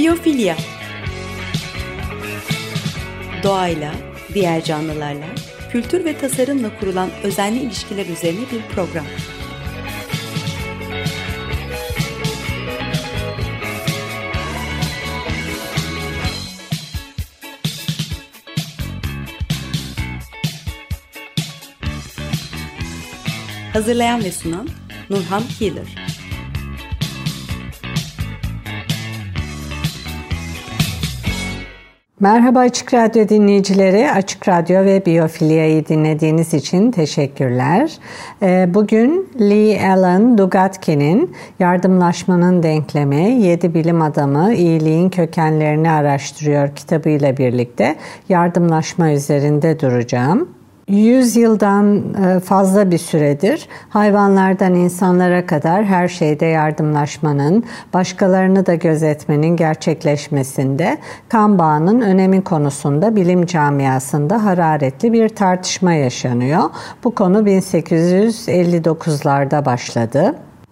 Biyofilya. Doğayla, diğer canlılarla, kültür ve tasarımla kurulan özenli ilişkiler üzerine bir program. Hazırlayan ve sunan Nurhan Healer. Merhaba Açık Radyo dinleyicileri, Açık Radyo ve Biyofilya'yı dinlediğiniz için teşekkürler. Bugün Lee Allen Dugatkin'in Yardımlaşmanın Denklemi, 7 Bilim Adamı İyiliğin Kökenlerini Araştırıyor kitabıyla birlikte yardımlaşma üzerinde duracağım. 100 yıldan fazla bir süredir hayvanlardan insanlara kadar her şeyde yardımlaşmanın, başkalarını da gözetmenin gerçekleşmesinde kan bağının önemi konusunda bilim camiasında hararetli bir tartışma yaşanıyor. Bu konu 1859'larda başladı.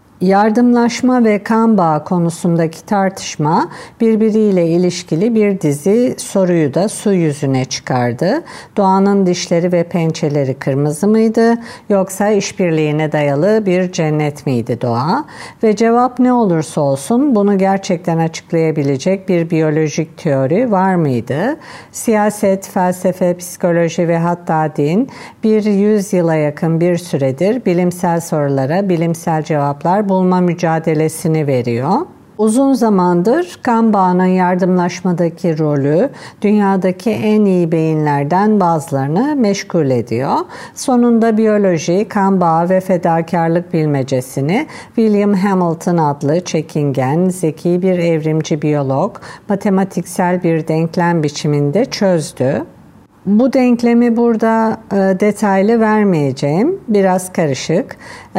Yardımlaşma ve kan bağı konusundaki tartışma birbiriyle ilişkili bir dizi soruyu da su yüzüne çıkardı. Doğanın dişleri ve pençeleri kırmızı mıydı yoksa işbirliğine dayalı bir cennet miydi doğa? Ve cevap ne olursa olsun bunu gerçekten açıklayabilecek bir biyolojik teori var mıydı? Siyaset, felsefe, psikoloji ve hatta din bir 100 yıla yakın bir süredir bilimsel sorulara bilimsel cevaplar bulma mücadelesini veriyor. Uzun zamandır kan bağının yardımlaşmadaki rolü dünyadaki en iyi beyinlerden bazılarını meşgul ediyor. Sonunda biyoloji, kan bağı ve fedakarlık bilmecesini William Hamilton adlı çekingen, zeki bir evrimci biyolog matematiksel bir denklem biçiminde çözdü. Bu denklemi burada detaylı vermeyeceğim, biraz karışık.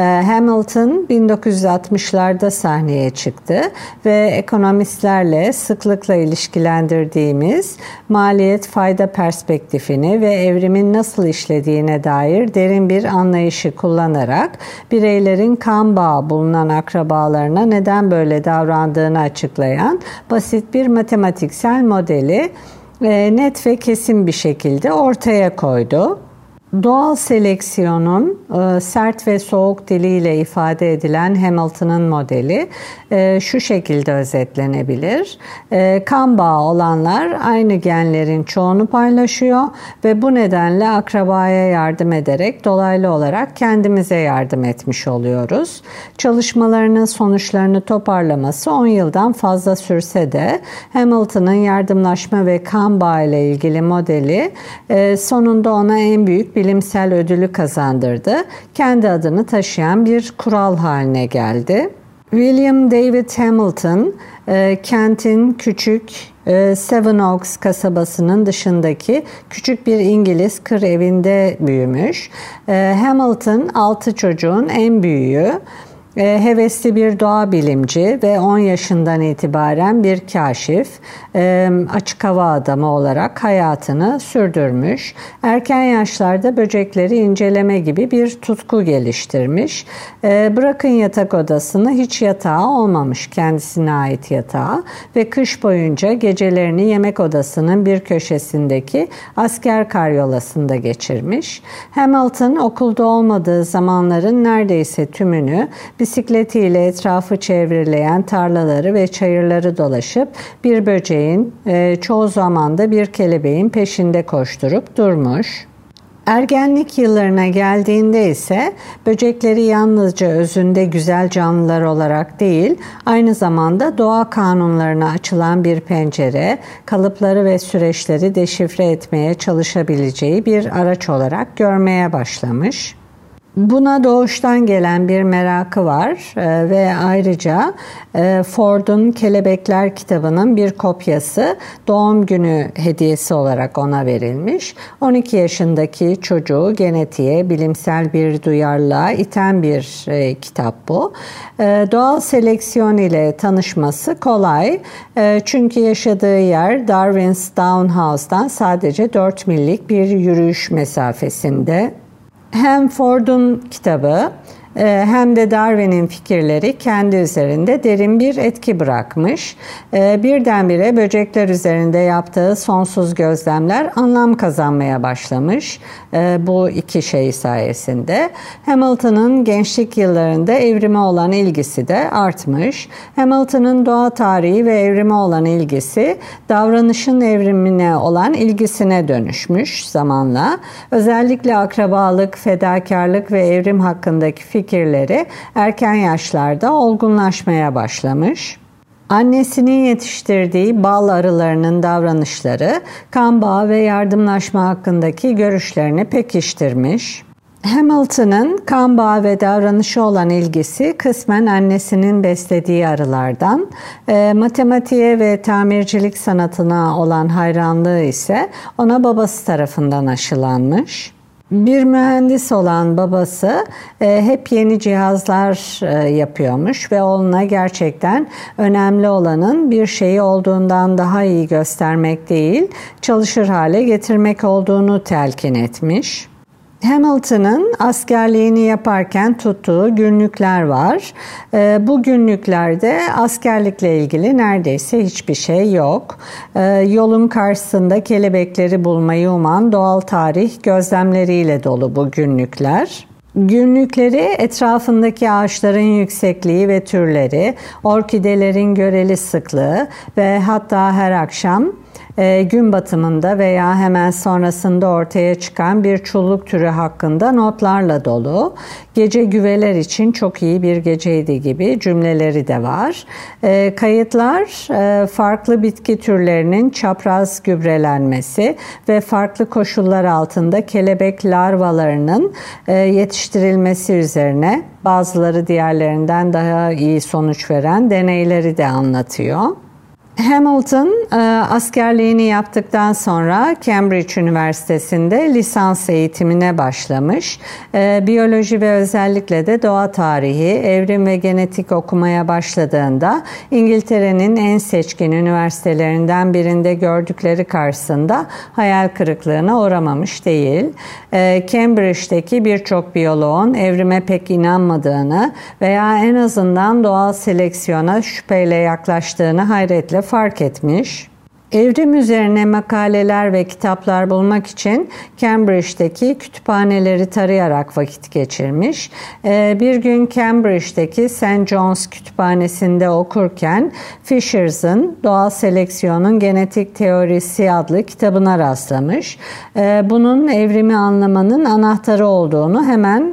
Hamilton 1960'larda sahneye çıktı ve ekonomistlerle sıklıkla ilişkilendirdiğimiz maliyet-fayda perspektifini ve evrimin nasıl işlediğine dair derin bir anlayışı kullanarak bireylerin kan bağı bulunan akrabalarına neden böyle davrandığını açıklayan basit bir matematiksel modeli net ve kesin bir şekilde ortaya koydu. Doğal seleksiyonun sert ve soğuk diliyle ifade edilen Hamilton'ın modeli şu şekilde özetlenebilir. Kan bağı olanlar aynı genlerin çoğunu paylaşıyor ve bu nedenle akrabaya yardım ederek dolaylı olarak kendimize yardım etmiş oluyoruz. Çalışmalarının sonuçlarını toparlaması 10 yıldan fazla sürse de Hamilton'ın yardımlaşma ve kan bağı ile ilgili modeli sonunda ona en büyük bilimsel ödülü kazandırdı. Kendi adını taşıyan bir kural haline geldi. William David Hamilton, kentin küçük Sevenoaks kasabasının dışındaki küçük bir İngiliz kır evinde büyümüş. Hamilton 6 çocuğun en büyüğü. Hevesli bir doğa bilimci ve 10 yaşından itibaren bir kaşif, açık hava adamı olarak hayatını sürdürmüş. Erken yaşlarda böcekleri inceleme gibi bir tutku geliştirmiş. Bırakın yatak odasını, hiç yatağı olmamış kendisine ait yatağı ve kış boyunca gecelerini yemek odasının bir köşesindeki asker karyolasında geçirmiş. Hamilton okulda olmadığı zamanların neredeyse tümünü bisikletiyle etrafı çevreleyen tarlaları ve çayırları dolaşıp bir böceğin, çoğu zaman da bir kelebeğin peşinde koşturup durmuş. Ergenlik yıllarına geldiğinde ise böcekleri yalnızca özünde güzel canlılar olarak değil, aynı zamanda doğa kanunlarına açılan bir pencere, kalıpları ve süreçleri deşifre etmeye çalışabileceği bir araç olarak görmeye başlamış. Buna doğuştan gelen bir merakı var ve ayrıca Ford'un Kelebekler kitabının bir kopyası doğum günü hediyesi olarak ona verilmiş. 12 yaşındaki çocuğu genetiğe, bilimsel bir duyarlılığa iten bir kitap bu. Doğal seleksiyon ile tanışması kolay çünkü yaşadığı yer Darwin's Down House'dan sadece 4 millik bir yürüyüş mesafesinde. Hem Ford'un kitabı hem de Darwin'in fikirleri kendi üzerinde derin bir etki bırakmış. Birdenbire böcekler üzerinde yaptığı sonsuz gözlemler anlam kazanmaya başlamış. Bu iki şey sayesinde. Hamilton'ın gençlik yıllarında evrime olan ilgisi de artmış. Hamilton'ın doğa tarihi ve evrime olan ilgisi davranışın evrimine olan ilgisine dönüşmüş zamanla. Özellikle akrabalık, fedakarlık ve evrim hakkındaki fikirleri erken yaşlarda olgunlaşmaya başlamış. Annesinin yetiştirdiği bal arılarının davranışları, kan bağı ve yardımlaşma hakkındaki görüşlerini pekiştirmiş. Hamilton'ın kan bağı ve davranışı olan ilgisi kısmen annesinin beslediği arılardan, matematiğe ve tamircilik sanatına olan hayranlığı ise ona babası tarafından aşılanmış. Bir mühendis olan babası hep yeni cihazlar yapıyormuş ve oğluna gerçekten önemli olanın bir şeyi olduğundan daha iyi göstermek değil, çalışır hale getirmek olduğunu telkin etmiş. Hamilton'ın askerliğini yaparken tuttuğu günlükler var. Bu günlüklerde askerlikle ilgili neredeyse hiçbir şey yok. Yolun karşısında kelebekleri bulmayı uman doğal tarih gözlemleriyle dolu bu günlükler. Günlükleri etrafındaki ağaçların yüksekliği ve türleri, orkidelerin göreli sıklığı ve hatta her akşam gün batımında veya hemen sonrasında ortaya çıkan bir çulluk türü hakkında notlarla dolu. Gece güveler için çok iyi bir geceydi gibi cümleleri de var. Kayıtlar farklı bitki türlerinin çapraz gübrelenmesi ve farklı koşullar altında kelebek larvalarının yetiştirilmesi üzerine bazıları diğerlerinden daha iyi sonuç veren deneyleri de anlatıyor. Hamilton askerliğini yaptıktan sonra Cambridge Üniversitesi'nde lisans eğitimine başlamış. Biyoloji ve özellikle de doğa tarihi, evrim ve genetik okumaya başladığında İngiltere'nin en seçkin üniversitelerinden birinde gördükleri karşısında hayal kırıklığına uğramamış değil. Cambridge'deki birçok biyoloğun evrime pek inanmadığını veya en azından doğal seleksiyona şüpheyle yaklaştığını hayretle fark etmiş. Evrim üzerine makaleler ve kitaplar bulmak için Cambridge'deki kütüphaneleri tarayarak vakit geçirmiş. Bir gün Cambridge'deki St. John's Kütüphanesi'nde okurken Fishers'ın Doğal Seleksiyonun Genetik Teorisi adlı kitabına rastlamış. Bunun evrimi anlamanın anahtarı olduğunu hemen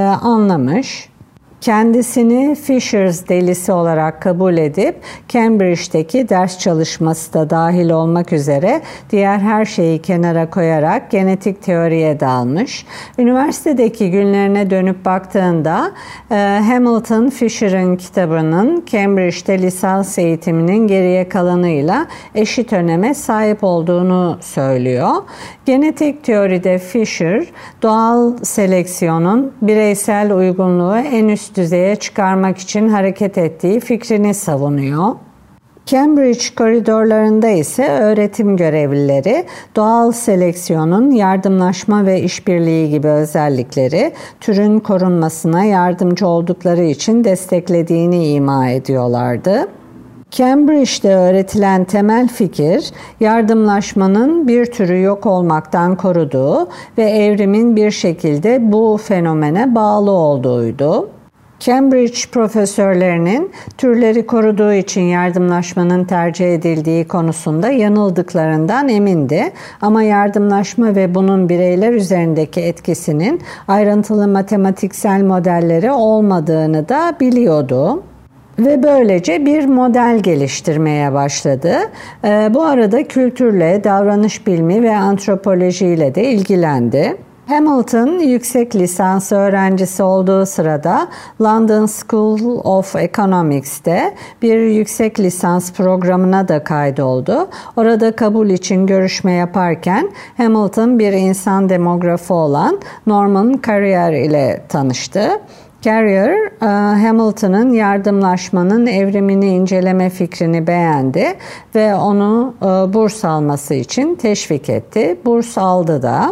anlamış. Kendisini Fishers delisi olarak kabul edip Cambridge'deki ders çalışması da dahil olmak üzere diğer her şeyi kenara koyarak genetik teoriye dalmış. Üniversitedeki günlerine dönüp baktığında Hamilton Fisher'ın kitabının Cambridge'de lisans eğitiminin geriye kalanıyla eşit öneme sahip olduğunu söylüyor. Genetik teoride Fisher, doğal seleksiyonun bireysel uygunluğu en üst düzeye çıkarmak için hareket ettiği fikrini savunuyor. Cambridge koridorlarında ise öğretim görevlileri doğal seleksiyonun yardımlaşma ve işbirliği gibi özellikleri türün korunmasına yardımcı oldukları için desteklediğini ima ediyorlardı. Cambridge'de öğretilen temel fikir, yardımlaşmanın bir türü yok olmaktan koruduğu ve evrimin bir şekilde bu fenomene bağlı olduğuydu. Cambridge profesörlerinin türleri koruduğu için yardımlaşmanın tercih edildiği konusunda yanıldıklarından emindi ama yardımlaşma ve bunun bireyler üzerindeki etkisinin ayrıntılı matematiksel modelleri olmadığını da biliyordu. Ve böylece bir model geliştirmeye başladı. Bu arada kültürle, davranış bilimi ve antropolojiyle de ilgilendi. Hamilton yüksek lisans öğrencisi olduğu sırada London School of Economics'te bir yüksek lisans programına da kaydoldu. Orada kabul için görüşme yaparken Hamilton bir insan demografı olan Norman Carrier ile tanıştı. Carrier, Hamilton'ın yardımlaşmanın evrimini inceleme fikrini beğendi ve onu burs alması için teşvik etti. Burs aldı da.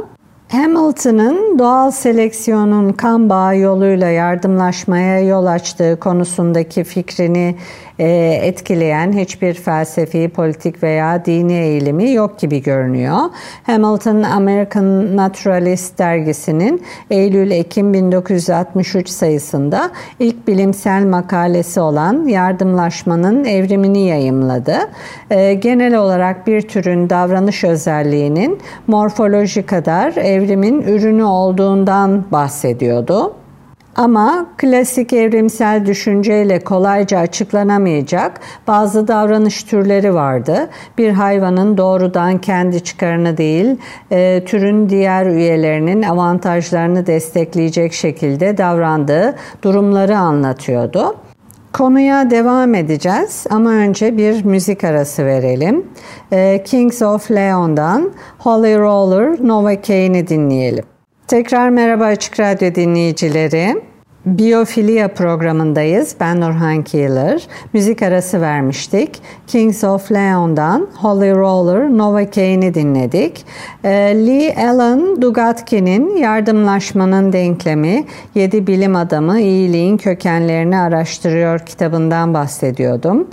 Hamilton'ın doğal seleksiyonun kan bağı yoluyla yardımlaşmaya yol açtığı konusundaki fikrini etkileyen hiçbir felsefi, politik veya dini eğilimi yok gibi görünüyor. Hamilton, American Naturalist dergisinin Eylül-Ekim 1963 sayısında ilk bilimsel makalesi olan yardımlaşmanın evrimini yayımladı. Genel olarak bir türün davranış özelliğinin morfoloji kadar evrimin ürünü olduğundan bahsediyordu. Ama klasik evrimsel düşünceyle kolayca açıklanamayacak bazı davranış türleri vardı. Bir hayvanın doğrudan kendi çıkarını değil, türün diğer üyelerinin avantajlarını destekleyecek şekilde davrandığı durumları anlatıyordu. Konuya devam edeceğiz ama önce bir müzik arası verelim. Kings of Leon'dan Holy Roller Novocaine dinleyelim. Tekrar merhaba Açık Radyo dinleyicileri. Biyofilya programındayız. Ben Nurhan Keeler. Müzik arası vermiştik. Kings of Leon'dan Holy Roller Novocaine'i dinledik. Lee Allen Dugatkin'in Yardımlaşmanın Denklemi, 7 bilim adamı iyiliğin kökenlerini araştırıyor kitabından bahsediyordum.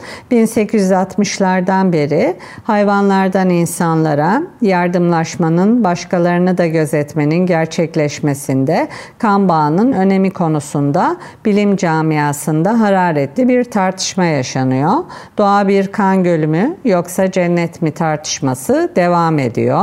1860'lardan beri hayvanlardan insanlara yardımlaşmanın, başkalarını da gözetmenin gerçekleşmesinde kan bağının önemi konusunda bilim camiasında hararetli bir tartışma yaşanıyor. Doğa bir kan gölü mü yoksa cennet mi tartışması devam ediyor.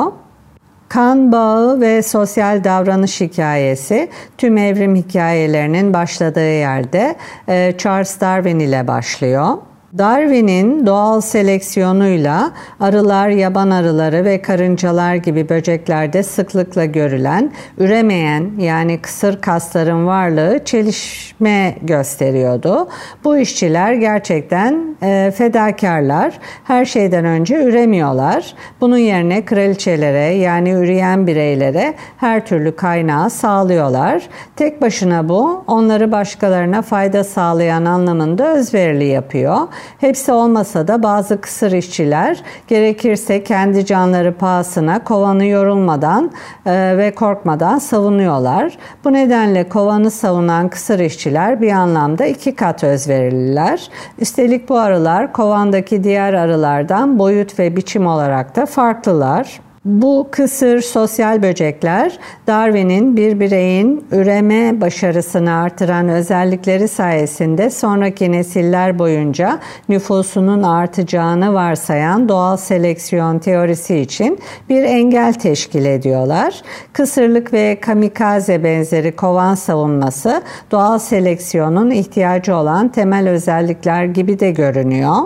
Kan bağı ve sosyal davranış hikayesi tüm evrim hikayelerinin başladığı yerde Charles Darwin ile başlıyor. Darwin'in doğal seleksiyonuyla arılar, yaban arıları ve karıncalar gibi böceklerde sıklıkla görülen üremeyen yani kısır kasların varlığı çelişme gösteriyordu. Bu işçiler gerçekten fedakarlar. Her şeyden önce üremiyorlar. Bunun yerine kraliçelere yani üreyen bireylere her türlü kaynağı sağlıyorlar. Tek başına bu onları başkalarına fayda sağlayan anlamında özverili yapıyor. Hepsi olmasa da bazı kısır işçiler gerekirse kendi canları pahasına kovanı yorulmadan ve korkmadan savunuyorlar. Bu nedenle kovanı savunan kısır işçiler bir anlamda 2 kat özverililer. Üstelik bu arılar kovandaki diğer arılardan boyut ve biçim olarak da farklılar. Bu kısır sosyal böcekler Darwin'in bir bireyin üreme başarısını artıran özellikleri sayesinde sonraki nesiller boyunca nüfusunun artacağını varsayan doğal seleksiyon teorisi için bir engel teşkil ediyorlar. Kısırlık ve kamikaze benzeri kovan savunması doğal seleksiyonun ihtiyacı olan temel özellikler gibi de görünüyor.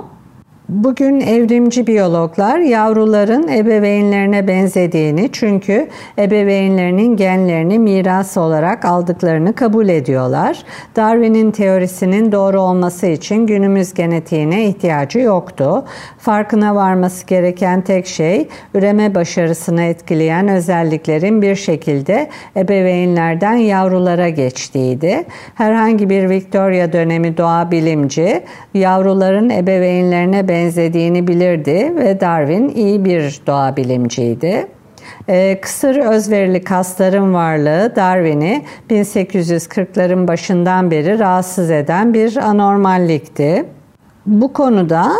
Bugün evrimci biyologlar yavruların ebeveynlerine benzediğini çünkü ebeveynlerinin genlerini miras olarak aldıklarını kabul ediyorlar. Darwin'in teorisinin doğru olması için günümüz genetiğine ihtiyacı yoktu. Farkına varması gereken tek şey üreme başarısını etkileyen özelliklerin bir şekilde ebeveynlerden yavrulara geçtiğiydi. Herhangi bir Victoria dönemi doğa bilimci yavruların ebeveynlerine benzediğini bilirdi ve Darwin iyi bir doğa bilimciydi. Kısır özverili kasların varlığı Darwin'i 1840'ların başından beri rahatsız eden bir anormallikti. Bu konuda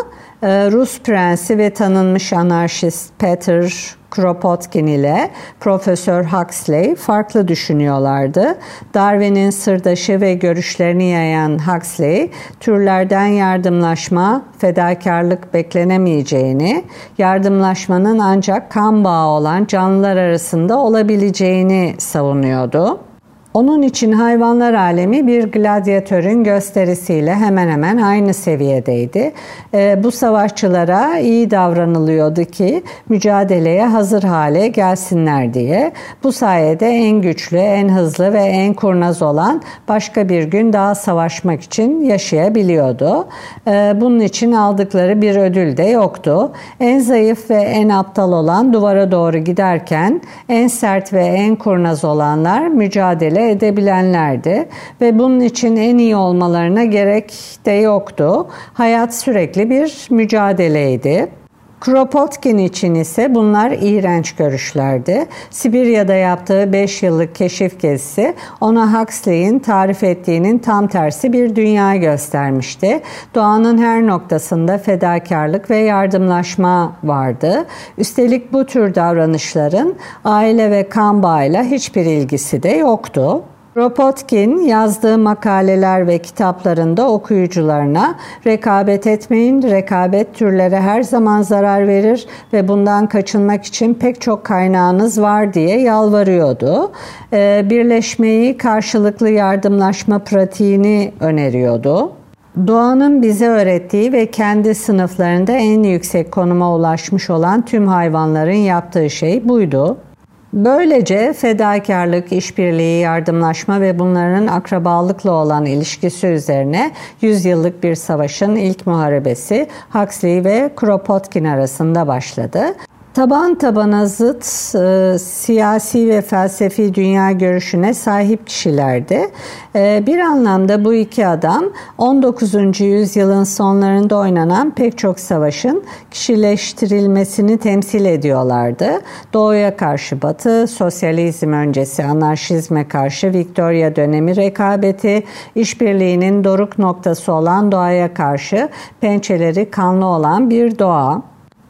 Rus prensi ve tanınmış anarşist Peter Kropotkin ile Profesör Huxley farklı düşünüyorlardı. Darwin'in sırdaşı ve görüşlerini yayan Huxley, türlerden yardımlaşma, fedakarlık beklenemeyeceğini, yardımlaşmanın ancak kan bağı olan canlılar arasında olabileceğini savunuyordu. Onun için hayvanlar alemi bir gladyatörün gösterisiyle hemen hemen aynı seviyedeydi. Bu savaşçılara iyi davranılıyordu ki mücadeleye hazır hale gelsinler diye. Bu sayede en güçlü, en hızlı ve en kurnaz olan başka bir gün daha savaşmak için yaşayabiliyordu. Bunun için aldıkları bir ödül de yoktu. En zayıf ve en aptal olan duvara doğru giderken en sert ve en kurnaz olanlar mücadele edebilenlerdi ve bunun için en iyi olmalarına gerek de yoktu. Hayat sürekli bir mücadeleydi. Kropotkin için ise bunlar iğrenç görüşlerdi. Sibirya'da yaptığı 5 yıllık keşif gezisi ona Huxley'in tarif ettiğinin tam tersi bir dünya göstermişti. Doğanın her noktasında fedakarlık ve yardımlaşma vardı. Üstelik bu tür davranışların aile ve kan bağıyla hiçbir ilgisi de yoktu. Kropotkin yazdığı makaleler ve kitaplarında okuyucularına rekabet etmeyin, rekabet türlere her zaman zarar verir ve bundan kaçınmak için pek çok kaynağınız var diye yalvarıyordu. Birleşmeyi, karşılıklı yardımlaşma pratiğini öneriyordu. Doğanın bize öğrettiği ve kendi sınıflarında en yüksek konuma ulaşmış olan tüm hayvanların yaptığı şey buydu. Böylece fedakarlık, işbirliği, yardımlaşma ve bunların akrabalıkla olan ilişkisi üzerine 100 yıllık bir savaşın ilk muharebesi Huxley ve Kropotkin arasında başladı. Taban tabana zıt siyasi ve felsefi dünya görüşüne sahip kişilerdi. Bir anlamda bu iki adam 19. yüzyılın sonlarında oynanan pek çok savaşın kişileştirilmesini temsil ediyorlardı. Doğuya karşı Batı, sosyalizm öncesi anarşizme karşı Victoria dönemi rekabeti, işbirliğinin doruk noktası olan doğaya karşı pençeleri kanlı olan bir doğa.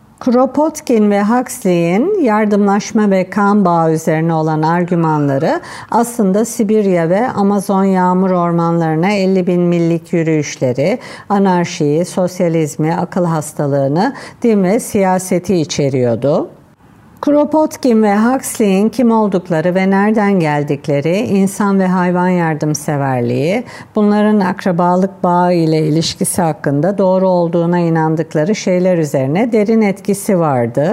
Kropotkin ve Huxley'in yardımlaşma ve kan bağı üzerine olan argümanları aslında Sibirya ve Amazon yağmur ormanlarına 50.000 millik yürüyüşleri, anarşiyi, sosyalizmi, akıl hastalığını, din ve siyaseti içeriyordu. Kropotkin ve Huxley'in kim oldukları ve nereden geldikleri, insan ve hayvan yardımseverliği, bunların akrabalık bağı ile ilişkisi hakkında doğru olduğuna inandıkları şeyler üzerine derin etkisi vardı.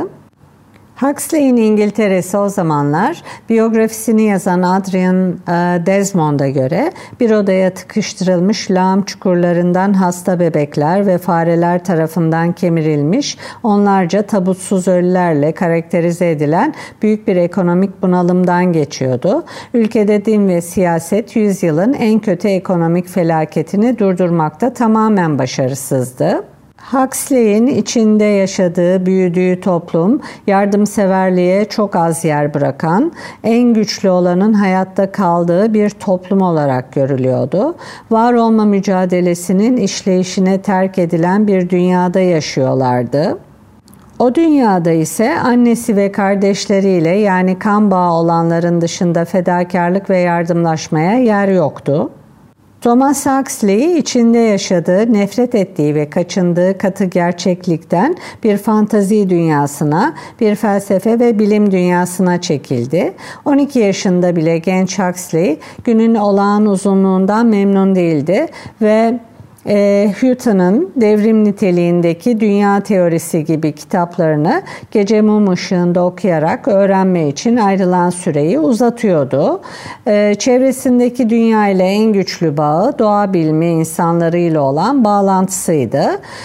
Huxley'in İngiltere'si o zamanlar biyografisini yazan Adrian Desmond'a göre bir odaya tıkıştırılmış lağım çukurlarından hasta bebekler ve fareler tarafından kemirilmiş onlarca tabutsuz ölülerle karakterize edilen büyük bir ekonomik bunalımdan geçiyordu. Ülkede din ve siyaset yüzyılın en kötü ekonomik felaketini durdurmakta tamamen başarısızdı. Huxley'in içinde yaşadığı, büyüdüğü toplum, yardımseverliğe çok az yer bırakan, en güçlü olanın hayatta kaldığı bir toplum olarak görülüyordu. Var olma mücadelesinin işleyişine terk edilen bir dünyada yaşıyorlardı. O dünyada ise annesi ve kardeşleriyle yani kan bağı olanların dışında fedakarlık ve yardımlaşmaya yer yoktu. Thomas Huxley içinde yaşadığı, nefret ettiği ve kaçındığı katı gerçeklikten bir fantazi dünyasına, bir felsefe ve bilim dünyasına çekildi. 12 yaşında bile genç Huxley günün olağan uzunluğundan memnun değildi ve Hutton'un devrim niteliğindeki dünya teorisi gibi kitaplarını gece mum ışığında okuyarak öğrenme için ayrılan süreyi uzatıyordu. Çevresindeki dünya ile en güçlü bağı doğa bilimi insanlarıyla olan bağlantısıydı.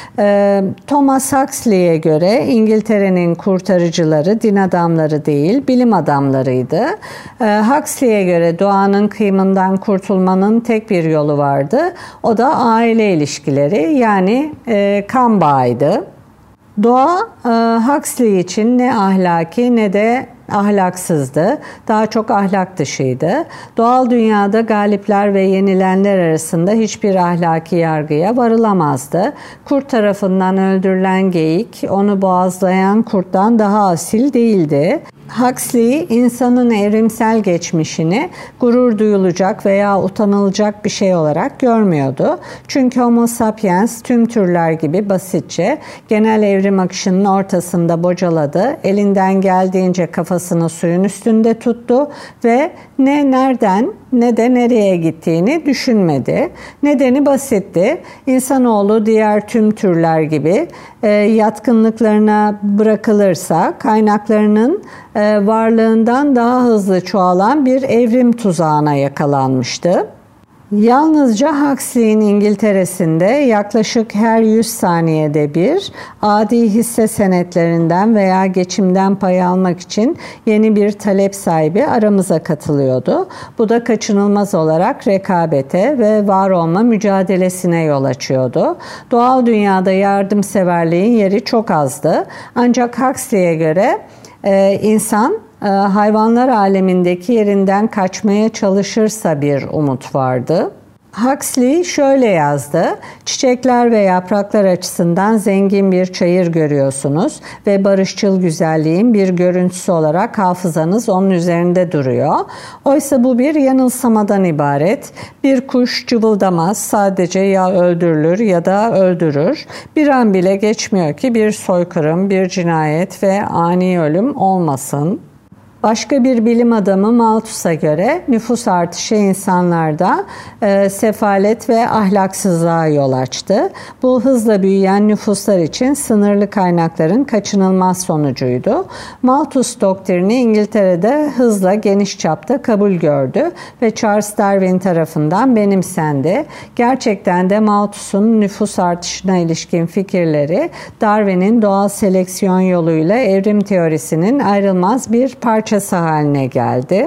Thomas Huxley'e göre İngiltere'nin kurtarıcıları din adamları değil, bilim adamlarıydı. Huxley'e göre doğanın kıyımından kurtulmanın tek bir yolu vardı. O da aile ilişkileri yani kan bağıydı. Doğa Huxley için ne ahlaki ne de ahlaksızdı. Daha çok ahlak dışıydı. Doğal dünyada galipler ve yenilenler arasında hiçbir ahlaki yargıya varılamazdı. Kurt tarafından öldürülen geyik onu boğazlayan kurttan daha asil değildi. Huxley, insanın evrimsel geçmişini gurur duyulacak veya utanılacak bir şey olarak görmüyordu. Çünkü Homo sapiens tüm türler gibi basitçe genel evrim akışının ortasında bocaladı, elinden geldiğince kafasını suyun üstünde tuttu ve ne nereden ne de nereye gittiğini düşünmedi. Nedeni basitti. İnsanoğlu diğer tüm türler gibi yatkınlıklarına bırakılırsa kaynaklarının varlığından daha hızlı çoğalan bir evrim tuzağına yakalanmıştı. Yalnızca Huxley'in İngiltere'sinde yaklaşık her 100 saniyede bir adi hisse senetlerinden veya geçimden pay almak için yeni bir talep sahibi aramıza katılıyordu. Bu da kaçınılmaz olarak rekabete ve var olma mücadelesine yol açıyordu. Doğal dünyada yardımseverliğin yeri çok azdı. Ancak Huxley'e göre insan hayvanlar alemindeki yerinden kaçmaya çalışırsa bir umut vardı. Huxley şöyle yazdı: "Çiçekler ve yapraklar açısından zengin bir çayır görüyorsunuz ve barışçıl güzelliğin bir görüntüsü olarak hafızanız onun üzerinde duruyor. Oysa bu bir yanılsamadan ibaret. Bir kuş cıvıldamaz, sadece ya öldürülür ya da öldürür. Bir an bile geçmiyor ki bir soykırım, bir cinayet ve ani ölüm olmasın." Başka bir bilim adamı Malthus'a göre nüfus artışı insanlarda sefalet ve ahlaksızlığa yol açtı. Bu hızla büyüyen nüfuslar için sınırlı kaynakların kaçınılmaz sonucuydu. Malthus doktrini İngiltere'de hızla geniş çapta kabul gördü ve Charles Darwin tarafından benimsendi. Gerçekten de Malthus'un nüfus artışına ilişkin fikirleri Darwin'in doğal seleksiyon yoluyla evrim teorisinin ayrılmaz bir parçası haline geldi.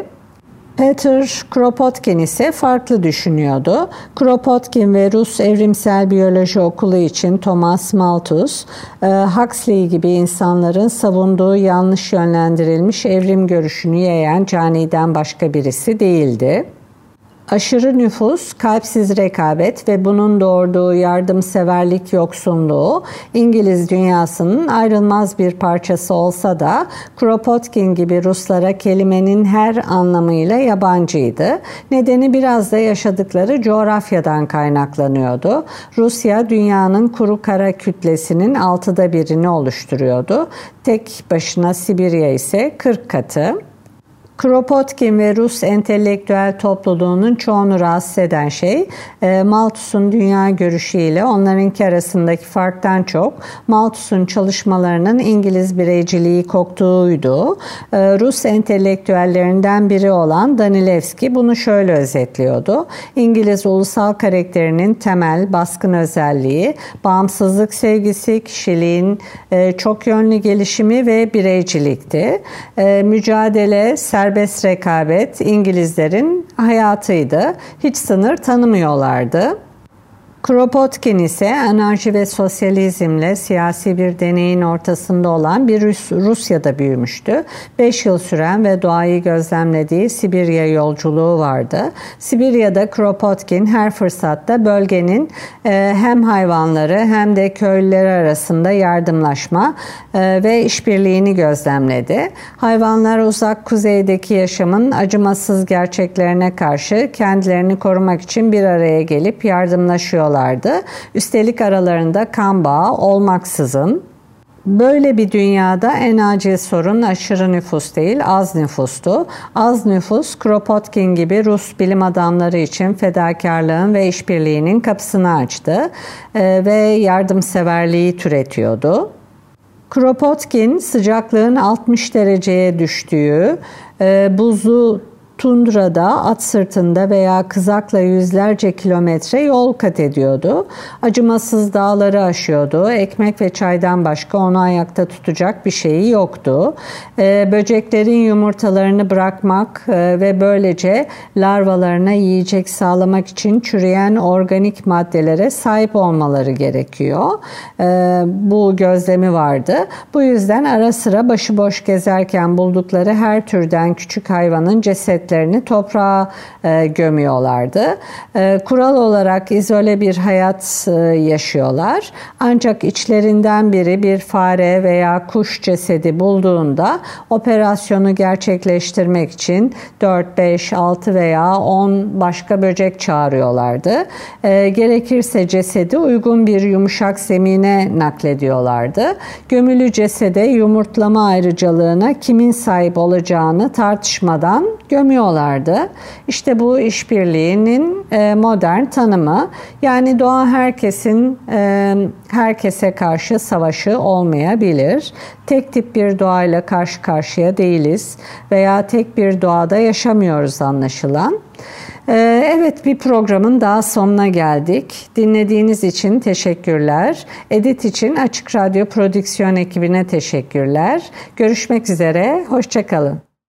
Peter Kropotkin ise farklı düşünüyordu. Kropotkin ve Rus Evrimsel Biyoloji Okulu için Thomas Malthus, Huxley gibi insanların savunduğu yanlış yönlendirilmiş evrim görüşünü yayan caniden başka birisi değildi. Aşırı nüfus, kalpsiz rekabet ve bunun doğurduğu yardımseverlik yoksunluğu İngiliz dünyasının ayrılmaz bir parçası olsa da Kropotkin gibi Ruslara kelimenin her anlamıyla yabancıydı. Nedeni biraz da yaşadıkları coğrafyadan kaynaklanıyordu. Rusya dünyanın kuru kara kütlesinin 6'da birini oluşturuyordu. Tek başına Sibirya ise 40 katı. Kropotkin ve Rus entelektüel topluluğunun çoğunu rahatsız eden şey Malthus'un dünya görüşüyle onlarınki arasındaki farktan çok Malthus'un çalışmalarının İngiliz bireyciliği koktuğuydu. Rus entelektüellerinden biri olan Danilevski bunu şöyle özetliyordu: İngiliz ulusal karakterinin temel baskın özelliği bağımsızlık sevgisi, kişiliğin çok yönlü gelişimi ve bireycilikti. Mücadele, serbest rekabet İngilizlerin hayatıydı. Hiç sınır tanımıyorlardı. Kropotkin ise anarşi ve sosyalizmle siyasi bir deneyin ortasında olan bir Rusya'da büyümüştü. 5 yıl süren ve doğayı gözlemlediği Sibirya yolculuğu vardı. Sibirya'da Kropotkin her fırsatta bölgenin hem hayvanları hem de köylüleri arasında yardımlaşma ve işbirliğini gözlemledi. Hayvanlar uzak kuzeydeki yaşamın acımasız gerçeklerine karşı kendilerini korumak için bir araya gelip yardımlaşıyorlar. Üstelik aralarında kan bağı olmaksızın. Böyle bir dünyada en acil sorun aşırı nüfus değil, az nüfustu. Az nüfus, Kropotkin gibi Rus bilim adamları için fedakarlığın ve işbirliğinin kapısını açtı ve yardımseverliği türetiyordu. Kropotkin, sıcaklığın 60 dereceye düştüğü, buzlu tundrada at sırtında veya kızakla yüzlerce kilometre yol kat ediyordu. Acımasız dağları aşıyordu. Ekmek ve çaydan başka onu ayakta tutacak bir şeyi yoktu. Böceklerin yumurtalarını bırakmak ve böylece larvalarına yiyecek sağlamak için çürüyen organik maddelere sahip olmaları gerekiyor. Bu gözlemi vardı. Bu yüzden ara sıra başıboş gezerken buldukları her türden küçük hayvanın cesetlerini toprağa gömüyorlardı. Kural olarak izole bir hayat yaşıyorlar. Ancak içlerinden biri bir fare veya kuş cesedi bulduğunda operasyonu gerçekleştirmek için 4, 5, 6 veya 10 başka böcek çağırıyorlardı. Gerekirse cesedi uygun bir yumuşak zemine naklediyorlardı. Gömülü cesede yumurtlama ayrıcalığına kimin sahip olacağını tartışmadan gömüyorlardı. İşte bu işbirliğinin modern tanımı. Yani doğa herkesin herkese karşı savaşı olmayabilir. Tek tip bir doğayla karşı karşıya değiliz veya tek bir doğada yaşamıyoruz anlaşılan. Evet, bir programın daha sonuna geldik. Dinlediğiniz için teşekkürler. Edit için Açık Radyo Prodüksiyon ekibine teşekkürler. Görüşmek üzere, hoşça kalın.